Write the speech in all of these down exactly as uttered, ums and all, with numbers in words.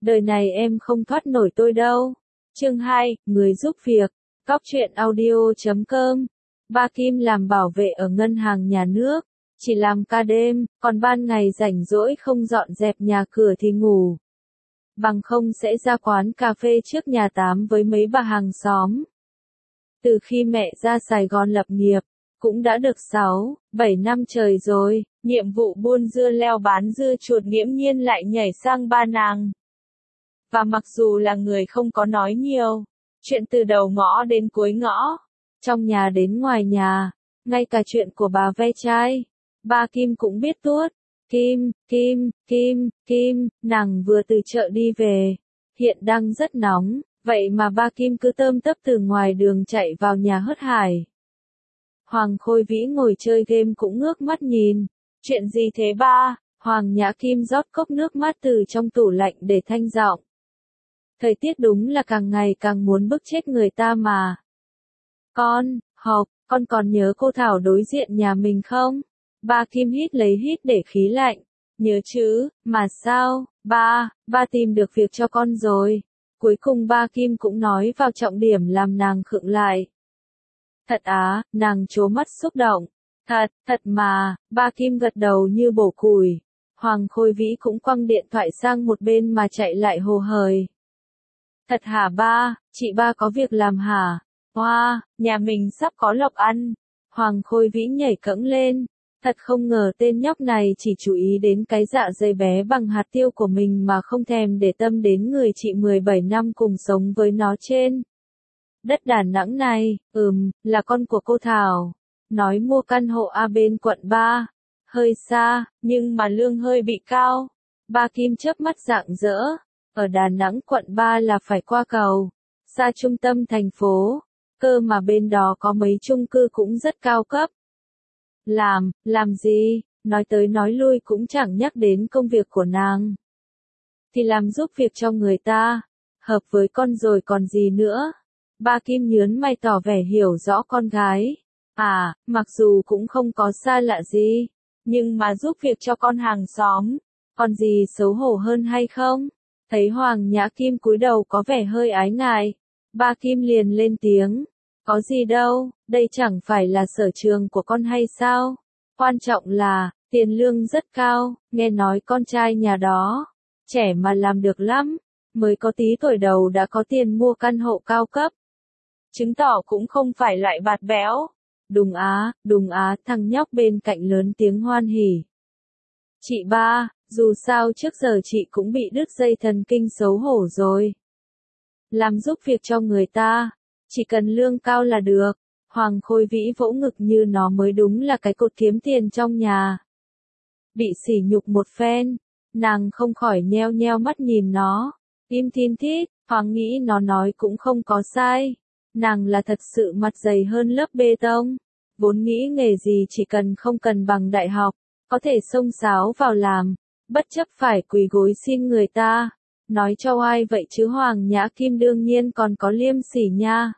Đời này em không thoát nổi tôi đâu. Chương hai, người giúp việc. Cóc truyện audio chấm com. Ba Kim làm bảo vệ ở ngân hàng nhà nước, chỉ làm ca đêm, còn ban ngày rảnh rỗi không dọn dẹp nhà cửa thì ngủ. Bằng không sẽ ra quán cà phê trước nhà tám với mấy bà hàng xóm. Từ khi mẹ ra Sài Gòn lập nghiệp, cũng đã được sáu, bảy năm trời rồi, nhiệm vụ buôn dưa leo bán dưa chuột nghiễm nhiên lại nhảy sang ba nàng. Và mặc dù là người không có nói nhiều, chuyện từ đầu ngõ đến cuối ngõ, trong nhà đến ngoài nhà, ngay cả chuyện của bà ve chai, ba Kim cũng biết tuốt. Kim, Kim, Kim, Kim, nàng vừa từ chợ đi về, hiện đang rất nóng, vậy mà ba Kim cứ tơm tấp từ ngoài đường chạy vào nhà hớt hải. Hoàng Khôi Vĩ ngồi chơi game cũng ngước mắt nhìn. Chuyện gì thế ba? Hoàng Nhã Kim rót cốc nước mát từ trong tủ lạnh để thanh giọng. Thời tiết đúng là càng ngày càng muốn bức chết người ta mà. Con, học, con còn nhớ cô Thảo đối diện nhà mình không? Ba Kim hít lấy hít để khí lạnh. Nhớ chứ, mà sao, ba, ba tìm được việc cho con rồi. Cuối cùng ba Kim cũng nói vào trọng điểm làm nàng khựng lại. Thật á, nàng trố mắt xúc động. Thật, thật mà, ba Kim gật đầu như bổ củi. Hoàng Khôi Vĩ cũng quăng điện thoại sang một bên mà chạy lại hồ hởi. Thật hả ba, chị ba có việc làm hả? Hoa, wow, nhà mình sắp có lộc ăn. Hoàng Khôi Vĩ nhảy cẫng lên. Thật không ngờ tên nhóc này chỉ chú ý đến cái dạ dày bé bằng hạt tiêu của mình mà không thèm để tâm đến người chị mười bảy năm cùng sống với nó trên đất Đà Nẵng này. Ừm, là con của cô Thảo. Nói mua căn hộ A bên quận ba. Hơi xa, nhưng mà lương hơi bị cao. Ba Kim chớp mắt rạng rỡ. Ở Đà Nẵng quận ba là phải qua cầu. Xa trung tâm thành phố. Cơ mà bên đó có mấy chung cư cũng rất cao cấp. Làm, làm gì? Nói tới nói lui cũng chẳng nhắc đến công việc của nàng. Thì làm giúp việc cho người ta. Hợp với con rồi còn gì nữa. Ba Kim nhớn mày tỏ vẻ hiểu rõ con gái. À, mặc dù cũng không có xa lạ gì, nhưng mà giúp việc cho con hàng xóm, còn gì xấu hổ hơn hay không? Thấy Hoàng Nhã Kim cúi đầu có vẻ hơi ái ngại, ba Kim liền lên tiếng. Có gì đâu, đây chẳng phải là sở trường của con hay sao? Quan trọng là, tiền lương rất cao, nghe nói con trai nhà đó, trẻ mà làm được lắm, mới có tí tuổi đầu đã có tiền mua căn hộ cao cấp. Chứng tỏ cũng không phải loại bạt béo. Đùng á, đùng á, thằng nhóc bên cạnh lớn tiếng hoan hỉ. Chị ba, dù sao trước giờ chị cũng bị đứt dây thần kinh xấu hổ rồi. Làm giúp việc cho người ta, chỉ cần lương cao là được. Hoàng Khôi Vĩ vỗ ngực như nó mới đúng là cái cột kiếm tiền trong nhà. Bị sỉ nhục một phen, nàng không khỏi nheo nheo mắt nhìn nó. Im tin thít, Hoàng nghĩ nó nói cũng không có sai. Nàng là thật sự mặt dày hơn lớp bê tông. Vốn nghĩ nghề gì chỉ cần không cần bằng đại học, có thể xông xáo vào làm, bất chấp phải quỳ gối xin người ta. Nói cho ai vậy chứ Hoàng Nhã Kim đương nhiên còn có liêm sỉ nha.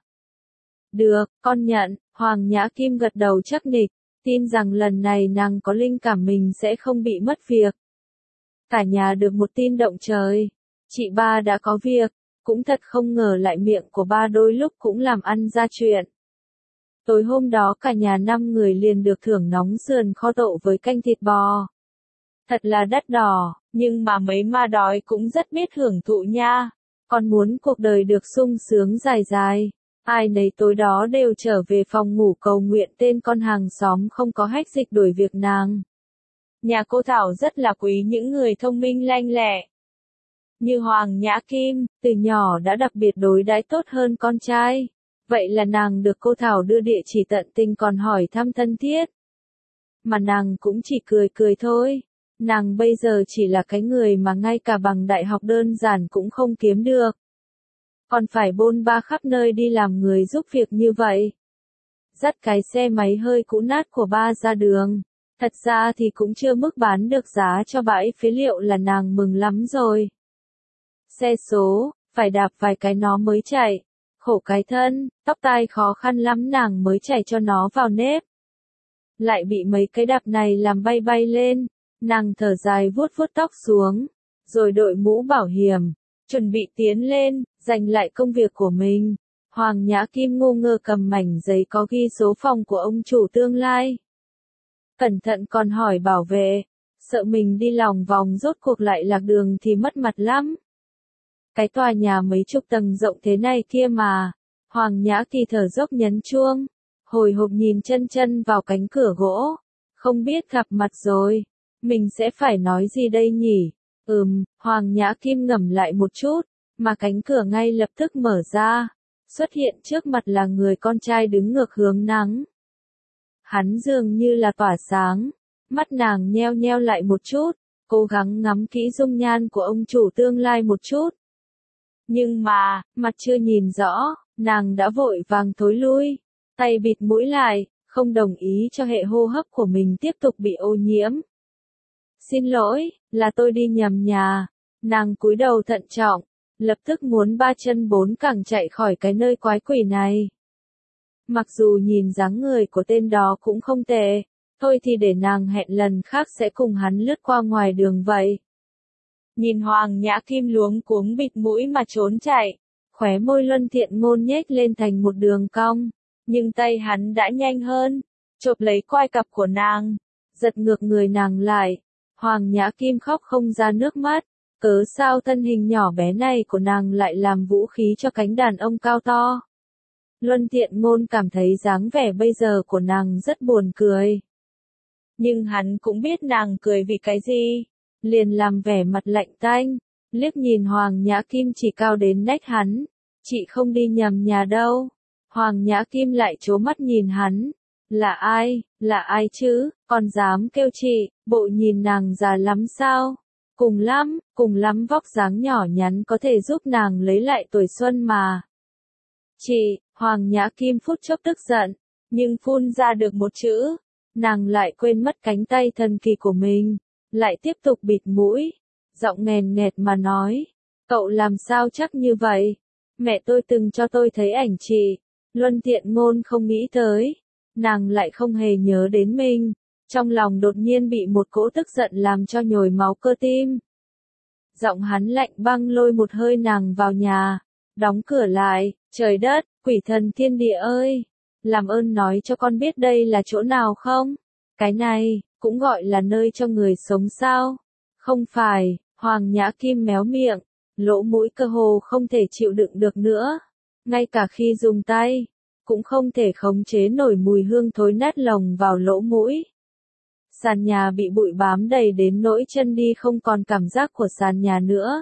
Được, con nhận. Hoàng Nhã Kim gật đầu chắc nịch, tin rằng lần này nàng có linh cảm mình sẽ không bị mất việc. Cả nhà được một tin động trời. Chị ba đã có việc, cũng thật không ngờ lại miệng của ba đôi lúc cũng làm ăn ra chuyện. Tối hôm đó cả nhà năm người liền được thưởng nóng sườn kho tộ với canh thịt bò. Thật là đắt đỏ, nhưng mà mấy ma đói cũng rất biết hưởng thụ nha. Còn muốn cuộc đời được sung sướng dài dài. Ai nấy tối đó đều trở về phòng ngủ cầu nguyện tên con hàng xóm không có hách dịch đuổi việc nàng. Nhà cô Thảo rất là quý những người thông minh lanh lẹ. Như Hoàng Nhã Kim, từ nhỏ đã đặc biệt đối đãi tốt hơn con trai. Vậy là nàng được cô Thảo đưa địa chỉ tận tình còn hỏi thăm thân thiết. Mà nàng cũng chỉ cười cười thôi. Nàng bây giờ chỉ là cái người mà ngay cả bằng đại học đơn giản cũng không kiếm được. Còn phải bôn ba khắp nơi đi làm người giúp việc như vậy. Dắt cái xe máy hơi cũ nát của ba ra đường. Thật ra thì cũng chưa mức bán được giá cho bãi phế liệu là nàng mừng lắm rồi. Xe số, phải đạp vài cái nó mới chạy. Khổ cái thân, tóc tai khó khăn lắm nàng mới chảy cho nó vào nếp. Lại bị mấy cái đạp này làm bay bay lên. Nàng thở dài vuốt vuốt tóc xuống. Rồi đội mũ bảo hiểm. chuẩn bị tiến lên, giành lại công việc của mình. Hoàng Nhã Kim ngu ngơ cầm mảnh giấy có ghi số phòng của ông chủ tương lai. Cẩn thận còn hỏi bảo vệ, sợ mình đi lòng vòng rốt cuộc lại lạc đường thì mất mặt lắm. Cái tòa nhà mấy chục tầng rộng thế này kia mà. Hoàng Nhã Kỳ thở dốc nhấn chuông, hồi hộp nhìn chân chân vào cánh cửa gỗ. Không biết gặp mặt rồi, mình sẽ phải nói gì đây nhỉ? Ừm, Hoàng Nhã Kim ngẫm lại một chút, mà cánh cửa ngay lập tức mở ra. Xuất hiện trước mặt là người con trai đứng ngược hướng nắng. Hắn dường như là tỏa sáng, mắt nàng nheo nheo lại một chút, cố gắng ngắm kỹ dung nhan của ông chủ tương lai một chút. Nhưng mà, mặt chưa nhìn rõ, nàng đã vội vàng thối lui, tay bịt mũi lại, không đồng ý cho hệ hô hấp của mình tiếp tục bị ô nhiễm. Xin lỗi, là tôi đi nhầm nhà. Nàng cúi đầu thận trọng, lập tức muốn ba chân bốn cẳng chạy khỏi cái nơi quái quỷ này. Mặc dù nhìn dáng người của tên đó cũng không tệ, thôi thì để nàng hẹn lần khác sẽ cùng hắn lướt qua ngoài đường vậy. Nhìn Hoàng Nhã Kim luống cuống bịt mũi mà trốn chạy, khóe môi Luân Thiện Ngôn nhếch lên thành một đường cong, nhưng tay hắn đã nhanh hơn, chộp lấy quai cặp của nàng, giật ngược người nàng lại. Hoàng Nhã Kim khóc không ra nước mắt, cớ sao thân hình nhỏ bé này của nàng lại làm vũ khí cho cánh đàn ông cao to. Luân Thiện Ngôn cảm thấy dáng vẻ bây giờ của nàng rất buồn cười. Nhưng hắn cũng biết nàng cười vì cái gì, liền làm vẻ mặt lạnh tanh, liếc nhìn Hoàng Nhã Kim chỉ cao đến nách hắn, chị không đi nhầm nhà đâu. Hoàng Nhã Kim lại trố mắt nhìn hắn, là ai, là ai chứ, còn dám kêu chị, bộ nhìn nàng già lắm sao? Cùng lắm, cùng lắm vóc dáng nhỏ nhắn có thể giúp nàng lấy lại tuổi xuân mà. Chị, Hoàng Nhã Kim phút chốc tức giận, nhưng phun ra được một chữ, nàng lại quên mất cánh tay thần kỳ của mình, lại tiếp tục bịt mũi, giọng nghèn nghẹt mà nói, cậu làm sao chắc như vậy? Mẹ tôi từng cho tôi thấy ảnh chị. Luân Thiện Ngôn không nghĩ tới, nàng lại không hề nhớ đến mình, trong lòng đột nhiên bị một cỗ tức giận làm cho nhồi máu cơ tim. Giọng hắn lạnh băng lôi một hơi nàng vào nhà, đóng cửa lại, trời đất, quỷ thần thiên địa ơi, làm ơn nói cho con biết đây là chỗ nào không? Cái này, cũng gọi là nơi cho người sống sao? Không phải, Hoàng Nhã Kim méo miệng, lỗ mũi cơ hồ không thể chịu đựng được nữa, ngay cả khi dùng tay, cũng không thể khống chế nổi mùi hương thối nát lồng vào lỗ mũi. Sàn nhà bị bụi bám đầy đến nỗi chân đi không còn cảm giác của sàn nhà nữa.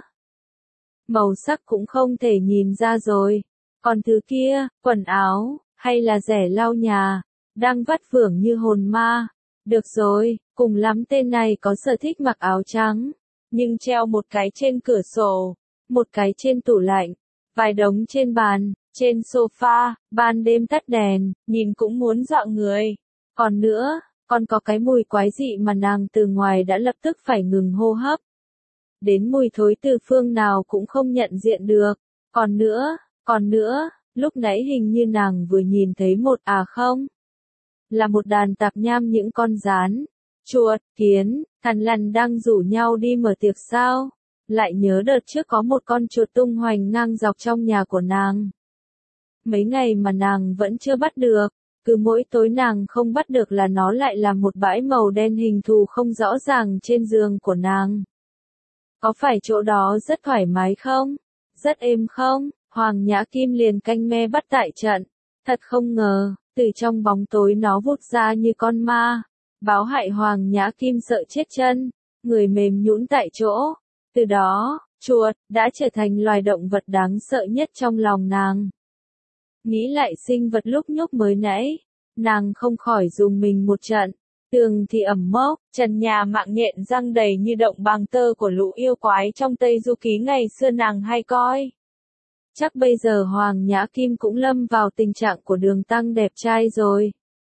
Màu sắc cũng không thể nhìn ra rồi. Còn thứ kia, quần áo, hay là rẻ lau nhà, đang vắt vưởng như hồn ma. Được rồi, cùng lắm tên này có sở thích mặc áo trắng, nhưng treo một cái trên cửa sổ, một cái trên tủ lạnh, vài đống trên bàn, trên sofa, ban đêm tắt đèn, nhìn cũng muốn dọa người. Còn nữa, còn có cái mùi quái dị mà nàng từ ngoài đã lập tức phải ngừng hô hấp. Đến mùi thối từ phương nào cũng không nhận diện được. Còn nữa, còn nữa, lúc nãy hình như nàng vừa nhìn thấy một à không? Là một đàn tạp nham những con gián, chuột, kiến, thằn lằn đang rủ nhau đi mở tiệc sao? Lại nhớ đợt trước có một con chuột tung hoành ngang dọc trong nhà của nàng. Mấy ngày mà nàng vẫn chưa bắt được, cứ mỗi tối nàng không bắt được là nó lại là một bãi màu đen hình thù không rõ ràng trên giường của nàng. Có phải chỗ đó rất thoải mái không? Rất êm không? Hoàng Nhã Kim liền canh me bắt tại trận. Thật không ngờ, từ trong bóng tối nó vụt ra như con ma. Báo hại Hoàng Nhã Kim sợ chết chân, người mềm nhũn tại chỗ. Từ đó, chuột đã trở thành loài động vật đáng sợ nhất trong lòng nàng. Nghĩ lại sinh vật lúc nhúc mới nãy, nàng không khỏi dùng mình một trận. Tường thì ẩm mốc, trần nhà mạng nhện răng đầy như động bằng tơ của lũ yêu quái trong Tây Du Ký ngày xưa nàng hay coi. Chắc bây giờ Hoàng Nhã Kim cũng lâm vào tình trạng của Đường Tăng đẹp trai rồi.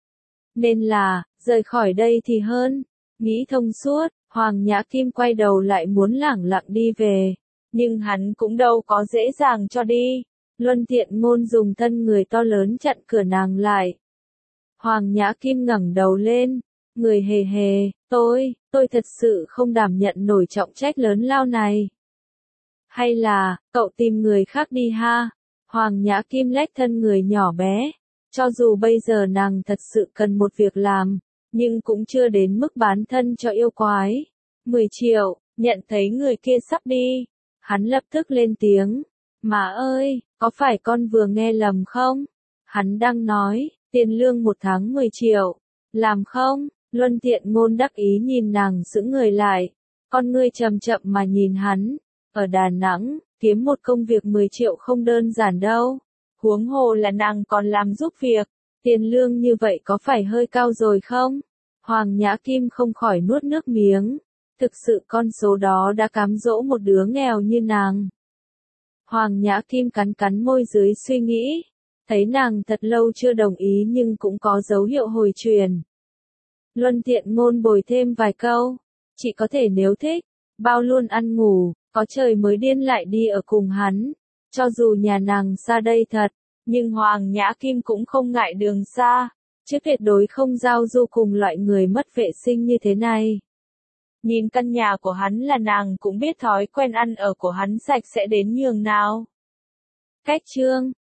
Nên là, rời khỏi đây thì hơn. Nghĩ thông suốt, Hoàng Nhã Kim quay đầu lại muốn lẳng lặng đi về. Nhưng hắn cũng đâu có dễ dàng cho đi. Luân Thiện Ngôn dùng thân người to lớn chặn cửa nàng lại. Hoàng Nhã Kim ngẩng đầu lên, người hề hề, tôi, tôi thật sự không đảm nhận nổi trọng trách lớn lao này. Hay là, cậu tìm người khác đi ha? Hoàng Nhã Kim lách thân người nhỏ bé. Cho dù bây giờ nàng thật sự cần một việc làm, nhưng cũng chưa đến mức bán thân cho yêu quái. mười triệu, nhận thấy người kia sắp đi. Hắn lập tức lên tiếng. Má ơi, có phải con vừa nghe lầm không? Hắn đang nói, tiền lương một tháng mười triệu. Làm không? Luân Tiện Ngôn đắc ý nhìn nàng sững người lại. Con ngươi chậm chậm mà nhìn hắn. Ở Đà Nẵng, kiếm một công việc mười triệu không đơn giản đâu. Huống hồ là nàng còn làm giúp việc. Tiền lương như vậy có phải hơi cao rồi không? Hoàng Nhã Kim không khỏi nuốt nước miếng. Thực sự con số đó đã cám dỗ một đứa nghèo như nàng. Hoàng Nhã Kim cắn cắn môi dưới suy nghĩ. Thấy nàng thật lâu chưa đồng ý nhưng cũng có dấu hiệu hồi truyền. Luân Tiện Ngôn bồi thêm vài câu. Chị có thể nếu thích, bao luôn ăn ngủ, có trời mới điên lại đi ở cùng hắn. Cho dù nhà nàng xa đây thật, nhưng Hoàng Nhã Kim cũng không ngại đường xa, chứ tuyệt đối không giao du cùng loại người mất vệ sinh như thế này. Nhìn căn nhà của hắn là nàng cũng biết thói quen ăn ở của hắn sạch sẽ đến nhường nào. Cách chương